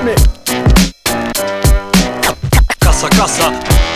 Zapłuceny. Kasa, kasa.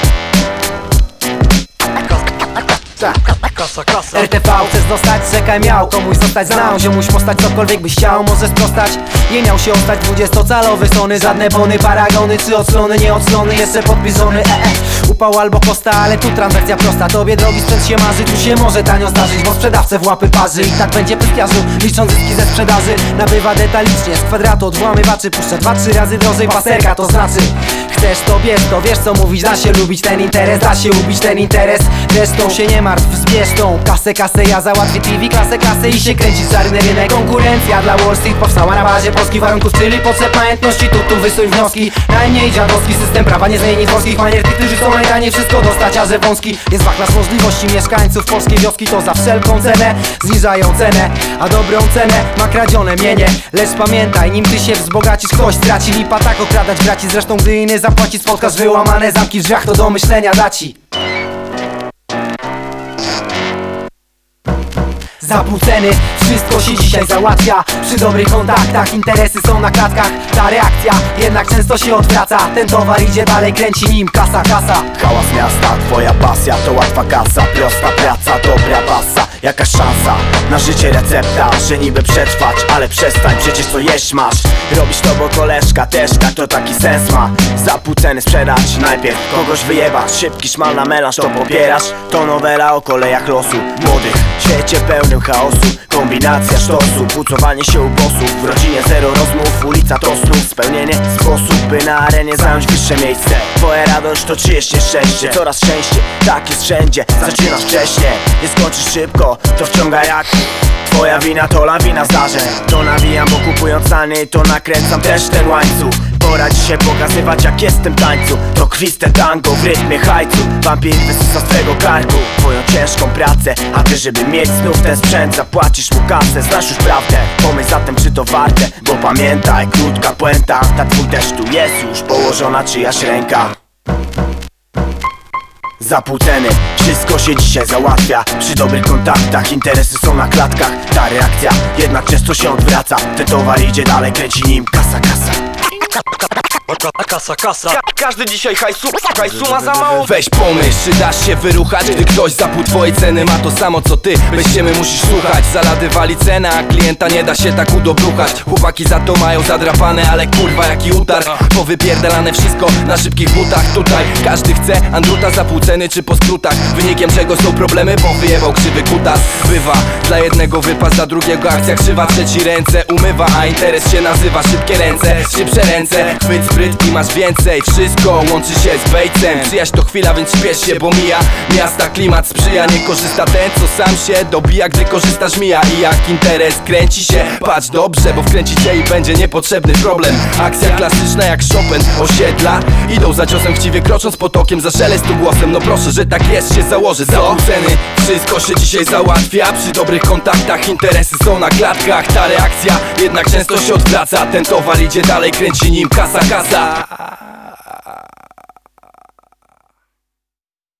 Kasa, kasa. RTV chcesz dostać, czekaj miał komuś zostać znał. Ziomuś postać cokolwiek byś chciał, może sprostać. Nie miał się ostać 20-calowy Sony. Żadne bony, paragony czy odsłony, nie odsłony, jeszcze podpis żony. Upał albo kosta, ale tu transakcja prosta. Tobie drogi sprzęt się marzy, tu się może tanio zdarzyć, bo sprzedawcę w łapy parzy. I tak będzie pyskiarzu, licząc zyski ze sprzedaży. Nabywa detalicznie, z kwadratu od włamywaczy. Puszcza 2-3 razy drożej paserka, to znaczy chcesz to bierz, to wiesz co mówić. Da się lubić ten interes, da się ubić ten interes. Zresztą się nie martw, zbierz tą kasę, kasę. Ja załatwię TV, klasę, klasę i się kręci czarny rynek. Konkurencja dla Wall Street powstała na bazie polskich warunków, czyli potrzeb majątności. Tu wysuń wnioski, najmniej dziadowski system prawa nie zmieni polskich manier. Tych, którzy chcą najdalej wszystko dostać, a że wąski jest wachlarz możliwości mieszkańców polskiej wioski. To za wszelką cenę zniżają cenę, a dobrą cenę ma kradzione mienie. Lecz pamiętaj, nim ty się wzbogacisz, ktoś straci. Lipa tak okradać braci, zresztą gdy inny zapłaci, spotkasz wyłamane zamki w drzwiach, to do myślenia da ci. Zapłuceny, wszystko się dzisiaj załatwia przy dobrych kontaktach, interesy są na klatkach. Ta reakcja jednak często się odwraca. Ten towar idzie dalej, kręci nim kasa, kasa. Hałas miasta, twoja pasja to łatwa kasa. Prosta praca, dobra basa. Jakaś szansa na życie, recepta, że niby przetrwać, ale przestań, przecież co jeść masz. Robisz to, bo koleżka też tak, to taki sens ma. Zapłuceny sprzedać, najpierw kogoś wyjebać. Szybki szmal na melanż, to popierasz. To nowela o kolejach losu młodych w świecie pełnym chaosu. Kombinacja sztosu, pucowanie się u bossów. W rodzinie zero rozmów, ulica to snów. Spełnienie sposób, by na arenie zająć wyższe miejsce. Twoja radość to czyjeś szczęście, coraz częściej, tak jest wszędzie. Zaczynasz wcześnie, nie skończysz szybko, to wciąga jak twoja wina, to lawina zdarzeń. To nawijam, bo kupując tany, to nakręcam też ten łańcuch. Pora dzisiaj pokazywać, jak jestem tańcu. To kwiste tango w rytmie hajcu. Wampir wysysa z twego karku twoją ciężką pracę, a ty, żeby mieć znów ten sprzęt, zapłacisz mu kasę. Znasz już prawdę, pomyśl zatem, czy to warte. Bo pamiętaj, krótka puenta, ta twój też tu jest już położona czyjaś ręka. Zapłuceny, wszystko się dzisiaj załatwia przy dobrych kontaktach, interesy są na klatkach. Ta reakcja jednak często się odwraca. Ten towar idzie dalej, kręci nim kasa, kasa. Kasa, kasa. Każdy dzisiaj hajsu ma za mało. Weź pomyśl, czy dasz się wyruchać, gdy ktoś za pół twojej ceny ma to samo co ty. Bez siemy musisz słuchać, zaladywali cena, a klienta nie da się tak udobruchać. Chłopaki za to mają zadrapane, ale kurwa jaki utarg. Powypierdalane wszystko na szybkich butach. Tutaj każdy chce Andruta za pół ceny czy po skrótach. Wynikiem czego są problemy, bo wyjebał krzywy kutas. Bywa, dla jednego wypas, dla drugiego akcja krzywa. Trzeci ręce umywa, a interes się nazywa szybkie ręce. Szybsze ręce, chwyt spryt i masz więcej. Wszystko łączy się z bejcem. Przyjaźń to chwila, więc śpiesz się, bo mija. Miasta klimat sprzyja, nie korzysta ten, co sam się dobija, gdy korzystasz mija. I jak interes kręci się, patrz dobrze, bo wkręci cię i będzie niepotrzebny problem. Akcja klasyczna jak Chopin, osiedla idą za ciosem, chciwie krocząc potokiem, za szelestu głosem. No proszę, że tak jest, się założy. Zapłuceny, wszystko się dzisiaj załatwia przy dobrych kontaktach, interesy są na klatkach. Ta reakcja jednak często się odwraca. Ten towar idzie dalej, kręci nim kasa, kasa.